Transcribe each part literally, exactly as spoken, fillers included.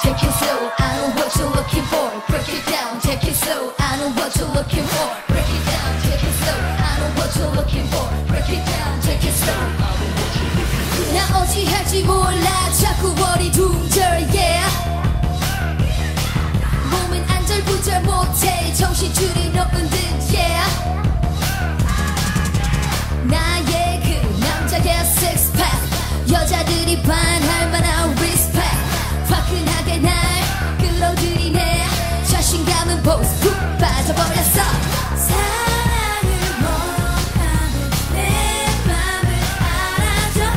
take it slow. I know what you're looking for. Break it down, take it slow. I know what you're looking for. Break it down, take it slow. I know what you're looking for. Break it down, take it slow. 나 어찌할지 몰라 자꾸 머리 둥절 yeah. 몸은 안절부절 못해 정신줄이 놓은 듯 yeah. 나의 그 남자의 sixpack 여자들이 반할 만한 respect 화끈하게 날 끌어들이네 자신감은 보스 푹 빠져버렸어 사랑을 원하는 내 맘을 알아줘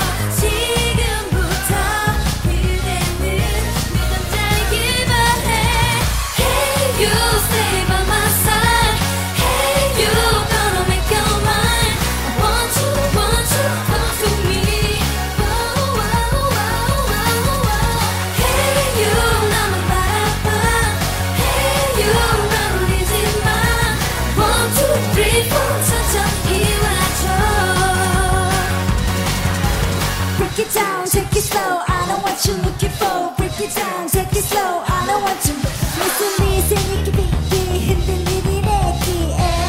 지금부터 그대는 내 남자이길 바래 Hey you stay by my side Hey you gonna make your mind I want you, want you, come to me Whoa, whoa, whoa, whoa, whoa. Hey you 나만 바라봐 Hey you 난 울리지 마 One, two, three, four 천천히 와줘 Break it down, take it slow I know what you're looking for Break it down, take it slow I know what you Listen, listen, 이렇게 비기 흔들리는 애기에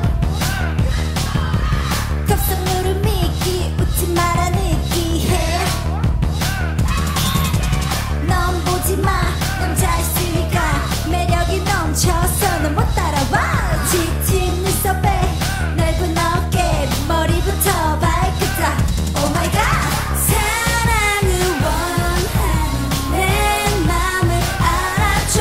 급성으로 미기 웃지 마라 느끼해 넌 보지 마 남자 있으니까 매력이 넘쳐서 넌 못 따라와 지친 눈썹에 넓은 어깨 머리부터 발끝 다 Oh my god 사랑을 원하는 내 맘을 알아줘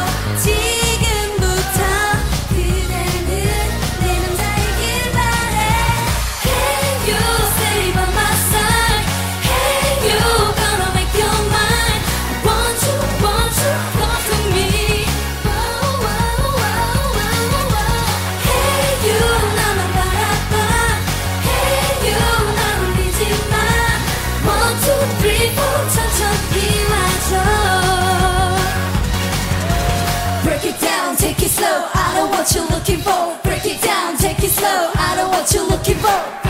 지금부터 그대는 내 남자이길 바래 Hey you stay by my side Hey you gonna make your mind I want you, want you, come to me Whoa, whoa, whoa, whoa, whoa. Hey you 나만 바라봐 Hey you 난 울리지 마 One, two, three, four 천천히 와줘 Break it down, take it slow I know what you're looking for Break it down, take it slow I know what you're looking for